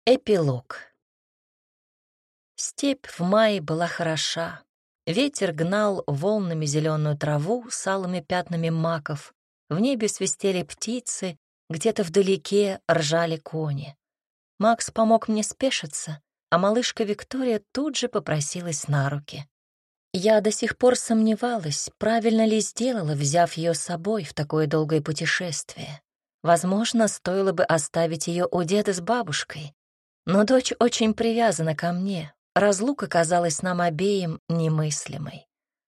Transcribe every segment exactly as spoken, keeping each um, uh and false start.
Эпилог. Степь в мае была хороша. Ветер гнал волнами зеленую траву с алыми пятнами маков. В небе свистели птицы, где-то вдалеке ржали кони. Макс помог мне спешиться, а малышка Виктория тут же попросилась на руки. Я до сих пор сомневалась, правильно ли сделала, взяв ее с собой в такое долгое путешествие. Возможно, стоило бы оставить ее у деда с бабушкой. Но дочь очень привязана ко мне. Разлука казалась нам обеим немыслимой.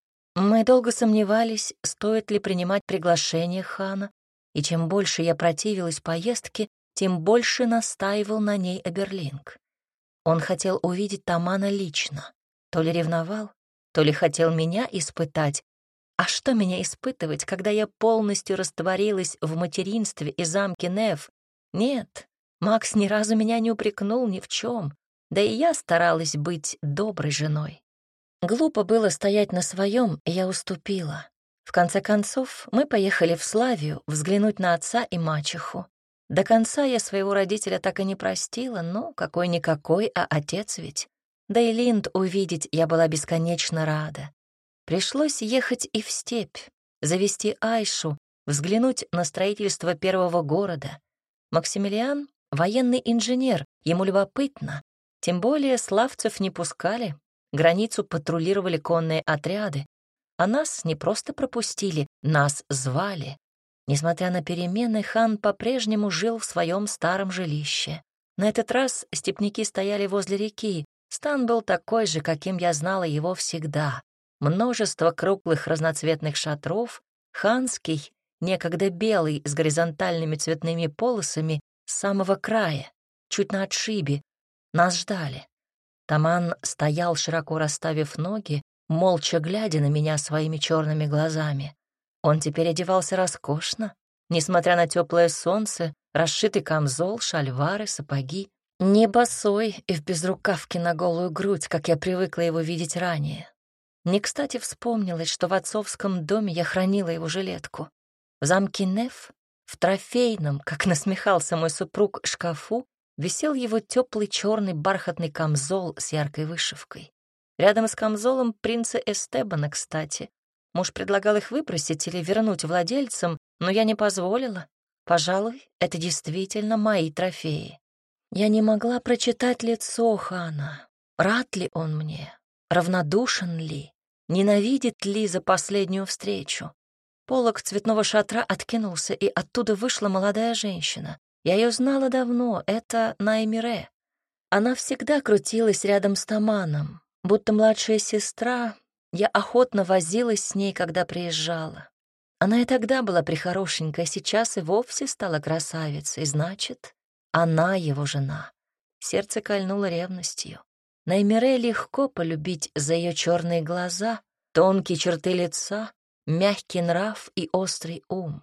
Мы долго сомневались, стоит ли принимать приглашение хана, и чем больше я противилась поездке, тем больше настаивал на ней Эберлинг. Он хотел увидеть Тамана лично. То ли ревновал, то ли хотел меня испытать. А что меня испытывать, когда я полностью растворилась в материнстве и замке Неф? Нет, Макс ни разу меня не упрекнул ни в чем, да и я старалась быть доброй женой. Глупо было стоять на своем, и я уступила. В конце концов, мы поехали в Славию взглянуть на отца и мачеху. До конца я своего родителя так и не простила, но какой-никакой, а отец ведь. Да и Линд увидеть я была бесконечно рада. Пришлось ехать и в степь, завести Айшу, взглянуть на строительство первого города. Максимилиан — военный инженер, ему любопытно. Тем более славцев не пускали, границу патрулировали конные отряды. А нас не просто пропустили, нас звали. Несмотря на перемены, хан по-прежнему жил в своем старом жилище. На этот раз степняки стояли возле реки. Стан был такой же, каким я знала его всегда. Множество круглых разноцветных шатров, ханский, некогда белый, с горизонтальными цветными полосами, с самого края, чуть на отшибе. Нас ждали. Таман стоял, широко расставив ноги, молча глядя на меня своими черными глазами. Он теперь одевался роскошно, несмотря на теплое солнце, расшитый камзол, шальвары, сапоги. Не босой и в безрукавке на голую грудь, как я привыкла его видеть ранее. Не кстати вспомнилось, что в отцовском доме я хранила его жилетку. В замке Неф, в трофейном, как насмехался мой супруг, шкафу, висел его теплый черный бархатный камзол с яркой вышивкой. Рядом с камзолом принца Эстебана, кстати. Муж предлагал их выбросить или вернуть владельцам, но я не позволила. Пожалуй, это действительно мои трофеи. Я не могла прочитать лицо хана. Рад ли он мне? Равнодушен ли? Ненавидит ли за последнюю встречу? Полог цветного шатра откинулся, и оттуда вышла молодая женщина. Я ее знала давно, это Наймире. Она всегда крутилась рядом с Таманом. Будто младшая сестра, я охотно возилась с ней, когда приезжала. Она и тогда была прихорошенькая, сейчас и вовсе стала красавицей, значит, она его жена. Сердце кольнуло ревностью. Наймире легко полюбить за ее черные глаза, тонкие черты лица, мягкий нрав и острый ум.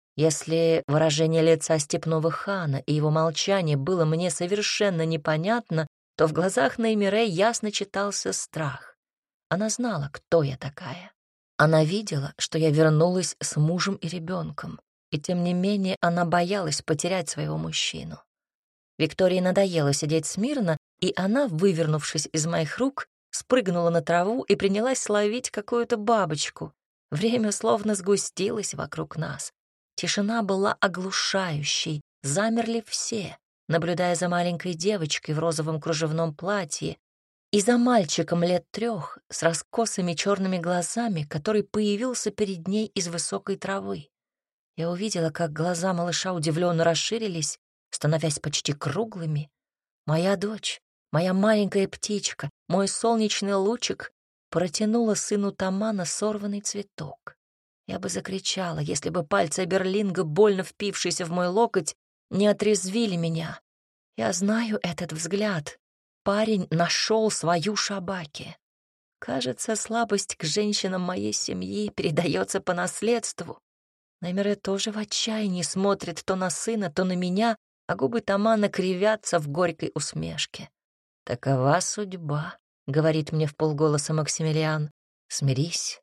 Если выражение лица степного хана и его молчание было мне совершенно непонятно, то в глазах Наймире ясно читался страх. Она знала, кто я такая. Она видела, что я вернулась с мужем и ребенком, и тем не менее она боялась потерять своего мужчину. Виктории надоело сидеть смирно, и она, вывернувшись из моих рук, спрыгнула на траву и принялась ловить какую-то бабочку. Время словно сгустилось вокруг нас. Тишина была оглушающей, замерли все, наблюдая за маленькой девочкой в розовом кружевном платье и за мальчиком лет трех с раскосыми черными глазами, который появился перед ней из высокой травы. Я увидела, как глаза малыша удивленно расширились, становясь почти круглыми. Моя дочь, моя маленькая птичка, мой солнечный лучик протянула сыну Тамана сорванный цветок. Я бы закричала, если бы пальцы Берлинга, больно впившиеся в мой локоть, не отрезвили меня. Я знаю этот взгляд. Парень нашел свою Шабаки. Кажется, слабость к женщинам моей семьи передается по наследству. Наймире тоже в отчаянии смотрит то на сына, то на меня, а губы Тамана кривятся в горькой усмешке. «Такова судьба», — говорит мне вполголоса Максимилиан. «Смирись».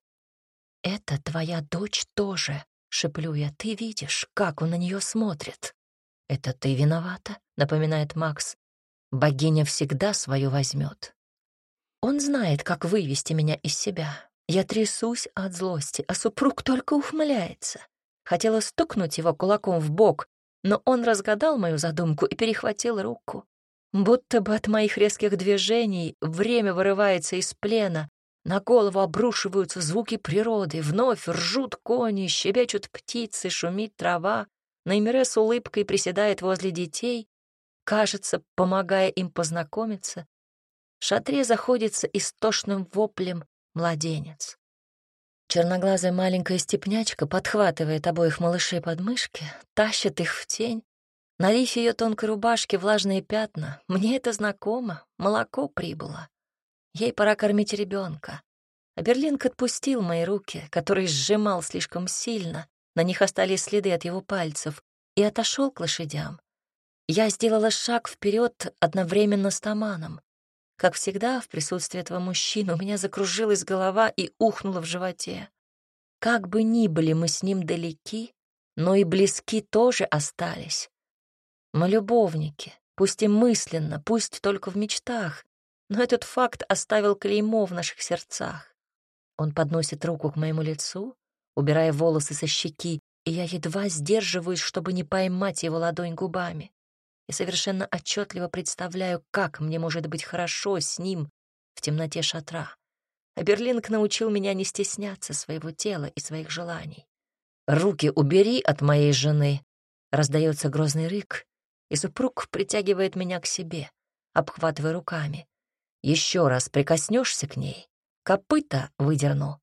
«Это твоя дочь тоже», — шеплю я. «Ты видишь, как он на нее смотрит». «Это ты виновата», — напоминает Макс. богиня всегда свое возьмет. Он знает, как вывести меня из себя. Я трясусь от злости, а супруг только ухмыляется. Хотела стукнуть его кулаком в бок, но он разгадал мою задумку и перехватил руку. Будто бы от моих резких движений время вырывается из плена, на голову обрушиваются звуки природы, вновь ржут кони, щебечут птицы, шумит трава. Неймире с улыбкой приседает возле детей, кажется, помогая им познакомиться. В шатре заходится истошным воплем младенец. Черноглазая маленькая степнячка подхватывает обоих малышей под мышки, тащит их в тень. На лифе ее тонкой рубашки влажные пятна. Мне это знакомо, молоко прибыло. Ей пора кормить ребенка. А Берлинг отпустил мои руки, которые сжимал слишком сильно, на них остались следы от его пальцев, и отошел к лошадям. Я сделала шаг вперед одновременно с Таманом. Как всегда, в присутствии этого мужчины у меня закружилась голова и ухнула в животе. Как бы ни были мы с ним далеки, но и близки тоже остались. Мы любовники, пусть и мысленно, пусть только в мечтах, но этот факт оставил клеймо в наших сердцах. Он подносит руку к моему лицу, убирая волосы со щеки, и я едва сдерживаюсь, чтобы не поймать его ладонь губами. Я совершенно отчетливо представляю, как мне может быть хорошо с ним в темноте шатра. А Берлинг научил меня не стесняться своего тела и своих желаний. «Руки убери от моей жены!» — раздается грозный рык, и супруг притягивает меня к себе, обхватывая руками. «Еще раз прикоснешься к ней, копыта выдерну».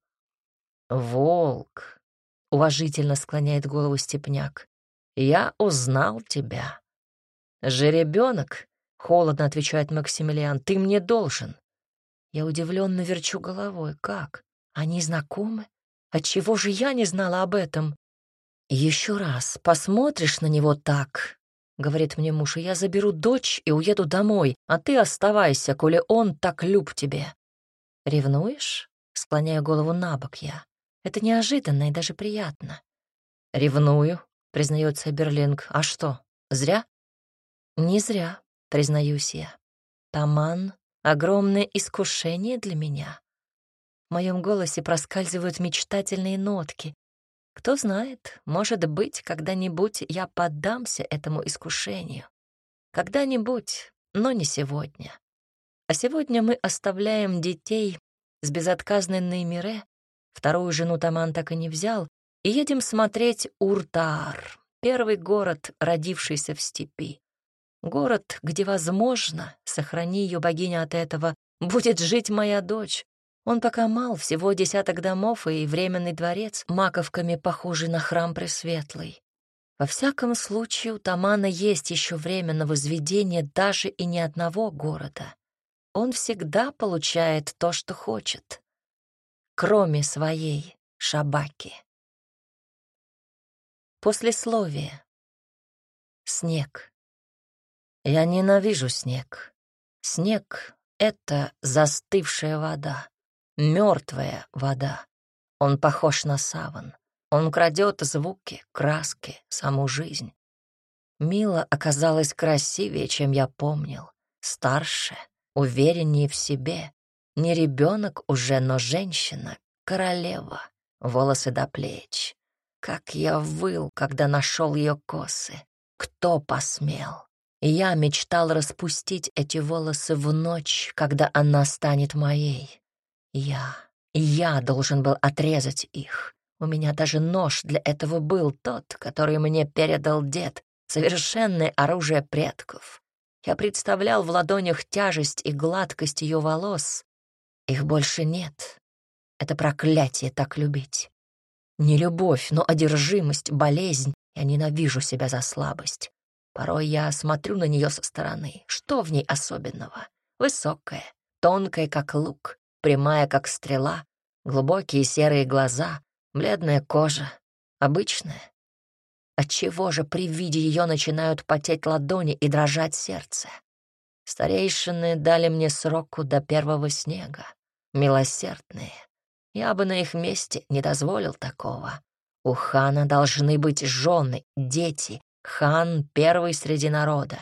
«Волк!» — уважительно склоняет голову степняк. «Я узнал тебя». «Жеребенок», — холодно отвечает Максимилиан, — «ты мне должен». Я удивленно верчу головой. Как? Они знакомы? Отчего же я не знала об этом? «Еще раз посмотришь на него так», — говорит мне муж, — «и я заберу дочь и уеду домой, а ты оставайся, коли он так люб тебе». «Ревнуешь?» — склоняю голову на бок я. Это неожиданно и даже приятно. «Ревную», — признается Берлинг. «А что, зря?» «Не зря», — признаюсь я. «Таман — огромное искушение для меня». В моем голосе проскальзывают мечтательные нотки. Кто знает, может быть, когда-нибудь я поддамся этому искушению. Когда-нибудь, но не сегодня. А сегодня мы оставляем детей с безотказной Неймире, вторую жену Таман так и не взял, и едем смотреть Уртаар, первый город, родившийся в степи. Город, где, возможно, сохрани ее богиня от этого, будет жить моя дочь. Он пока мал, всего десяток домов и временный дворец, маковками похожий на храм Пресветлый. Во всяком случае, у Тамана есть еще время на возведение даже и не одного города. Он всегда получает то, что хочет, кроме своей шабаки. Послесловие. Снег. Я ненавижу снег. Снег — это застывшая вода, мертвая вода. Он похож на саван. Он крадет звуки, краски, саму жизнь. Мила оказалась красивее, чем я помнил, старше, увереннее в себе. Не ребенок уже, но женщина, королева, волосы до плеч. Как я выл, когда нашел ее косы. Кто посмел? Я мечтал распустить эти волосы в ночь, когда она станет моей. Я, я должен был отрезать их. У меня даже нож для этого был, тот, который мне передал дед, совершенное оружие предков. Я представлял в ладонях тяжесть и гладкость ее волос. Их больше нет. Это проклятие так любить. Не любовь, но одержимость, болезнь. Я ненавижу себя за слабость. Порой я смотрю на нее со стороны. Что в ней особенного? Высокая, тонкая, как лук, прямая, как стрела, глубокие серые глаза, бледная кожа, обычная. Отчего же при виде ее начинают потеть ладони и дрожать сердце? Старейшины дали мне сроку до первого снега. Милосердные. Я бы на их месте не дозволил такого. У хана должны быть жены, дети. Хан первый среди народа.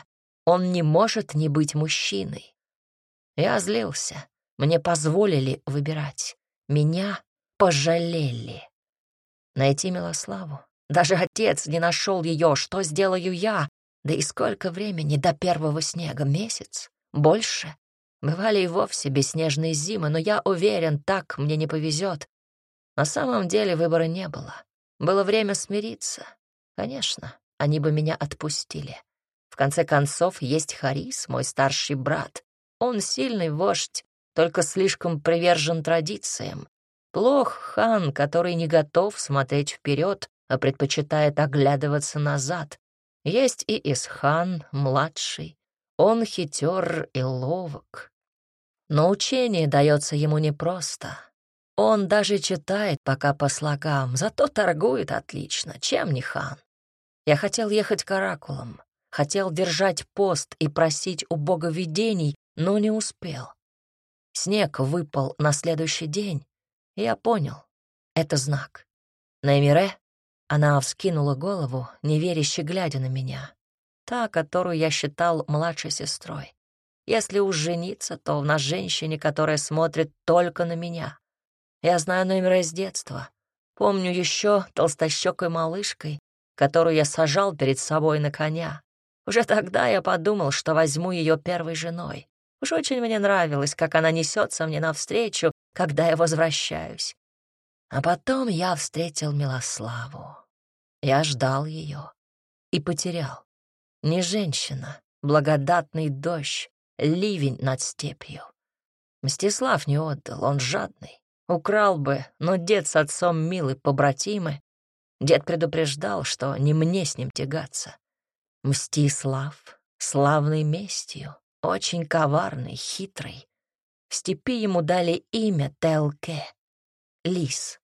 Он не может не быть мужчиной. Я злился. Мне позволили выбирать. Меня пожалели. Найти Милославу. Даже отец не нашел ее. Что сделаю я? Да и сколько времени до первого снега? Месяц? Больше? Бывали и вовсе бесснежные зимы, но я уверен, так мне не повезет. На самом деле выбора не было. Было время смириться. Конечно, они бы меня отпустили. В конце концов, есть Харис, мой старший брат. Он сильный вождь, только слишком привержен традициям. Плох хан, который не готов смотреть вперед, а предпочитает оглядываться назад. Есть и Исхан, младший. Он хитер и ловок. Но учение дается ему непросто. Он даже читает пока по слогам, зато торгует отлично, чем не хан. Я хотел ехать к оракулам, хотел держать пост и просить у бога видений, но не успел. Снег выпал на следующий день, и я понял — это знак. Неймире, она вскинула голову, неверяще глядя на меня, та, которую я считал младшей сестрой. Если уж жениться, то на женщине, которая смотрит только на меня. Я знаю Неймире с детства. Помню еще толстощекой малышкой, которую я сажал перед собой на коня. Уже тогда я подумал, что возьму ее первой женой. Уж очень мне нравилось, как она несется мне навстречу, когда я возвращаюсь. А потом я встретил Милославу. Я ждал ее и потерял. Не женщина, благодатный дождь, ливень над степью. Мстислав не отдал, он жадный. Украл бы, но дед с отцом милы побратимы. Дед предупреждал, что не мне с ним тягаться. Мстислав, славный местью, очень коварный, хитрый. В степи ему дали имя Телке — лис.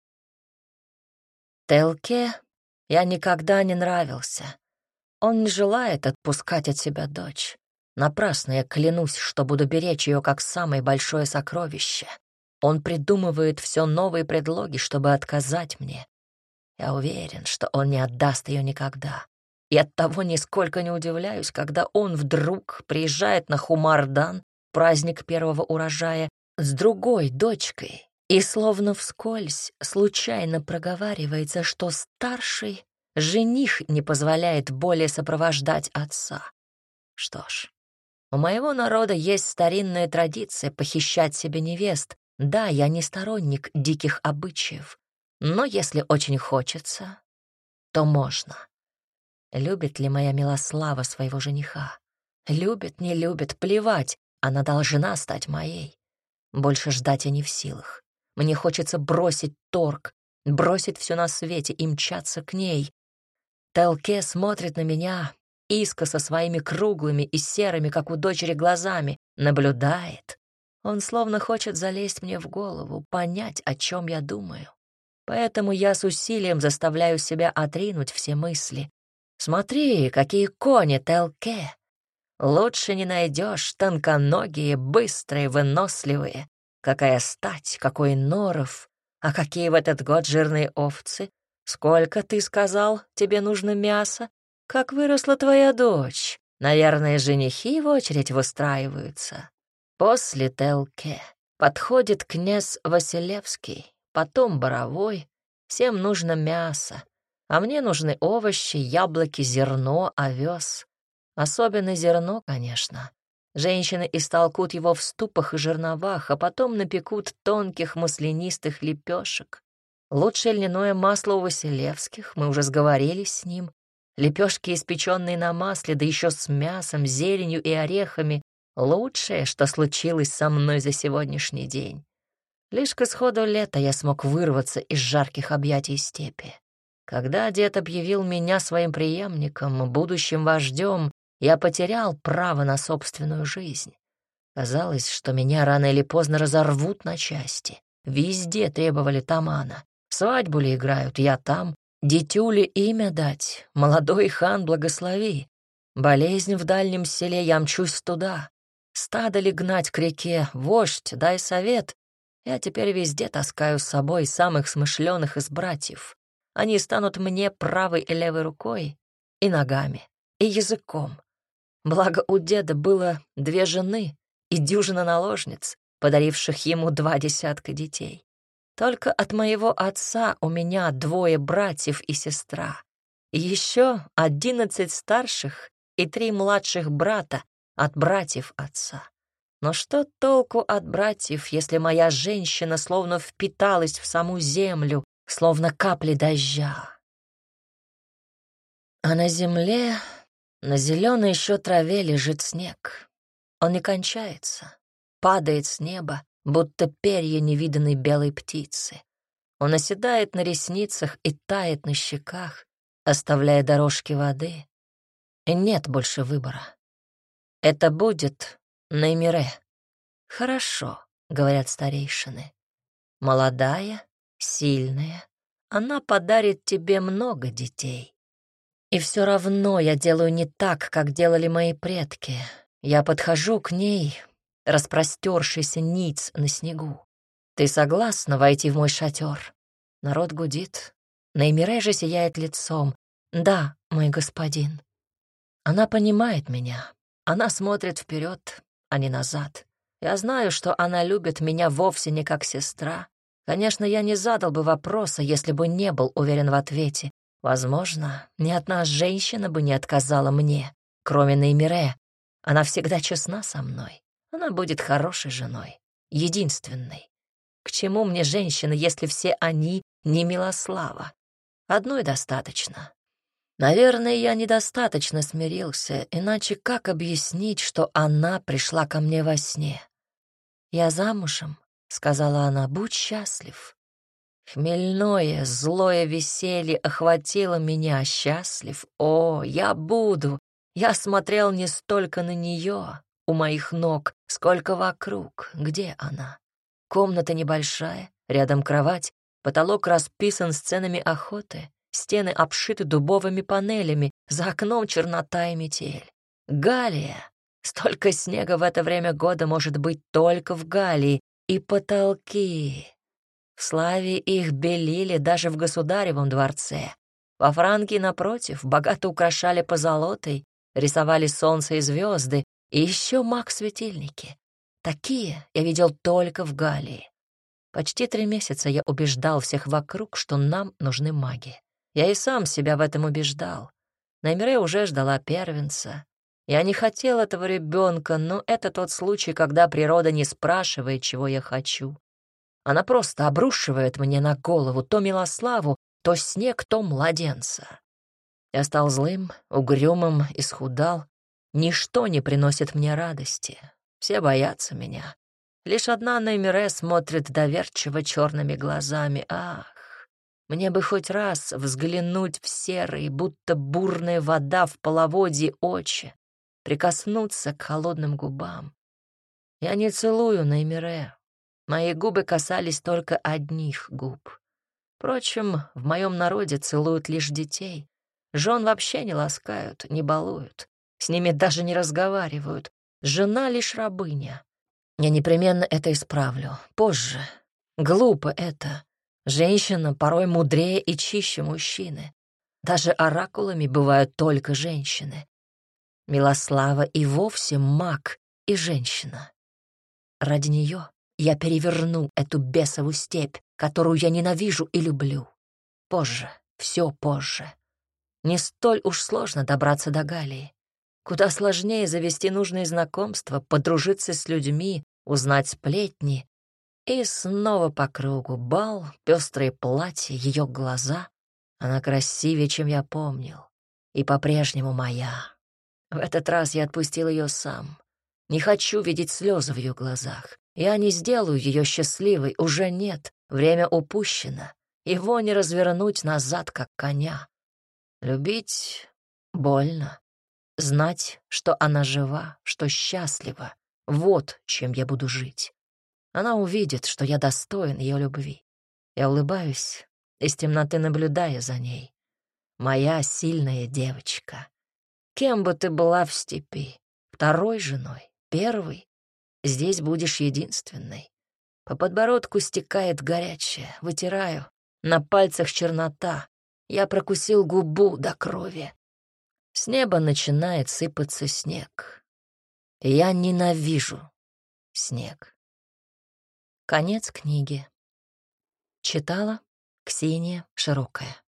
Телке я никогда не нравился. Он не желает отпускать от себя дочь. Напрасно я клянусь, что буду беречь ее как самое большое сокровище. Он придумывает все новые предлоги, чтобы отказать мне. Я уверен, что он не отдаст ее никогда. И оттого нисколько не удивляюсь, когда он вдруг приезжает на Хумардан, праздник первого урожая, с другой дочкой, и словно вскользь случайно проговаривается, что старший жених не позволяет более сопровождать отца. Что ж, у моего народа есть старинная традиция похищать себе невест. Да, я не сторонник диких обычаев, но если очень хочется, то можно. Любит ли моя Милослава своего жениха? Любит, не любит, плевать, она должна стать моей. Больше ждать я не в силах. Мне хочется бросить торг, бросить все на свете и мчаться к ней. Телке смотрит на меня искоса своими круглыми и серыми, как у дочери, глазами, наблюдает. Он словно хочет залезть мне в голову, понять, о чем я думаю. Поэтому я с усилием заставляю себя отринуть все мысли. Смотри, какие кони, Телке! Лучше не найдешь, тонконогие, быстрые, выносливые. Какая стать, какой норов, а какие в этот год жирные овцы. Сколько, ты сказал, тебе нужно мяса? Как выросла твоя дочь? Наверное, женихи в очередь выстраиваются. После Телке подходит князь Василевский, потом Боровой. Всем нужно мясо, а мне нужны овощи, яблоки, зерно, овес. Особенно зерно, конечно. Женщины истолкут его в ступах и жерновах, а потом напекут тонких маслянистых лепешек. Лучшее льняное масло у Василевских, мы уже сговорились с ним. Лепешки, испеченные на масле, да еще с мясом, зеленью и орехами — лучшее, что случилось со мной за сегодняшний день. Лишь к исходу лета я смог вырваться из жарких объятий степи. Когда дед объявил меня своим преемником, будущим вождем, я потерял право на собственную жизнь. Казалось, что меня рано или поздно разорвут на части. Везде требовали тамана. Свадьбу ли играют, я там. Дитю ли имя дать, молодой хан благослови. Болезнь в дальнем селе, я мчусь туда. Стадо ли гнать к реке, вождь, дай совет. Я теперь везде таскаю с собой самых смышленых из братьев. Они станут мне правой и левой рукой, и ногами, и языком. Благо у деда было две жены и дюжина наложниц, подаривших ему два десятка детей. Только от моего отца у меня двое братьев и сестра. И еще одиннадцать старших и три младших брата от братьев отца. Но что толку от братьев, если моя женщина словно впиталась в саму землю, словно капли дождя? А на земле, на зеленой еще траве лежит снег. Он не кончается, падает с неба, будто перья невиданной белой птицы. Он оседает на ресницах и тает на щеках, оставляя дорожки воды. И нет больше выбора. Это будет Неймире. Хорошо, говорят старейшины. Молодая, сильная, она подарит тебе много детей. И все равно я делаю не так, как делали мои предки. Я подхожу к ней, распростершийся ниц на снегу. Ты согласна войти в мой шатер? Народ гудит. Неймире же сияет лицом. Да, мой господин. Она понимает меня. Она смотрит вперед, а не назад. Я знаю, что она любит меня вовсе не как сестра. Конечно, я не задал бы вопроса, если бы не был уверен в ответе. Возможно, ни одна женщина бы не отказала мне, кроме Неймире. Она всегда честна со мной. Она будет хорошей женой, единственной. К чему мне женщины, если все они не Милослава? Одной достаточно. Наверное, я недостаточно смирился, иначе как объяснить, что она пришла ко мне во сне? «Я замужем», — сказала она, — «будь счастлив». Хмельное, злое веселье охватило меня. Счастлив? О, я буду. Я смотрел не столько на нее, у моих ног, сколько вокруг. Где она? Комната небольшая, рядом кровать, потолок расписан сценами охоты, стены обшиты дубовыми панелями, за окном чернота и метель. Галлия. Столько снега в это время года может быть только в Галлии. И потолки. В Славии их белили даже в государевом дворце. Во Франкии, напротив, богато украшали позолотой, рисовали солнце и звезды, и еще маг-светильники. Такие я видел только в Галлии. Почти три месяца я убеждал всех вокруг, что нам нужны маги. Я и сам себя в этом убеждал. Неймире уже ждала первенца. Я не хотел этого ребенка, но это тот случай, когда природа не спрашивает, чего я хочу. Она просто обрушивает мне на голову то Милославу, то снег, то младенца. Я стал злым, угрюмым, исхудал. Ничто не приносит мне радости. Все боятся меня. Лишь одна Неймире смотрит доверчиво черными глазами. Ах, мне бы хоть раз взглянуть в серые, будто бурная вода в половодье очи, прикоснуться к холодным губам. Я не целую Неймире. Мои губы касались только одних губ. Впрочем, в моем народе целуют лишь детей. Жен вообще не ласкают, не балуют. С ними даже не разговаривают. Жена лишь рабыня. Я непременно это исправлю. Позже. Глупо это. Женщина порой мудрее и чище мужчины. Даже оракулами бывают только женщины. Милослава и вовсе маг и женщина. Ради нее я переверну эту бесову степь, которую я ненавижу и люблю. Позже, все позже. Не столь уж сложно добраться до Галлии. Куда сложнее завести нужные знакомства, подружиться с людьми, узнать сплетни. И снова по кругу бал, пестрые платья, ее глаза. Она красивее, чем я помнил. И по-прежнему моя. В этот раз я отпустил ее сам. Не хочу видеть слезы в ее глазах. Я не сделаю ее счастливой, уже нет. Время упущено. Его не развернуть назад, как коня. Любить больно. Знать, что она жива, что счастлива. Вот чем я буду жить. Она увидит, что я достоин ее любви. Я улыбаюсь, из темноты наблюдая за ней. Моя сильная девочка. Кем бы ты была в степи? Второй женой? Первой? Здесь будешь единственной. По подбородку стекает горячее, вытираю. На пальцах чернота. Я прокусил губу до крови. С неба начинает сыпаться снег. И я ненавижу снег. Конец книги. Читала Ксения Широкая.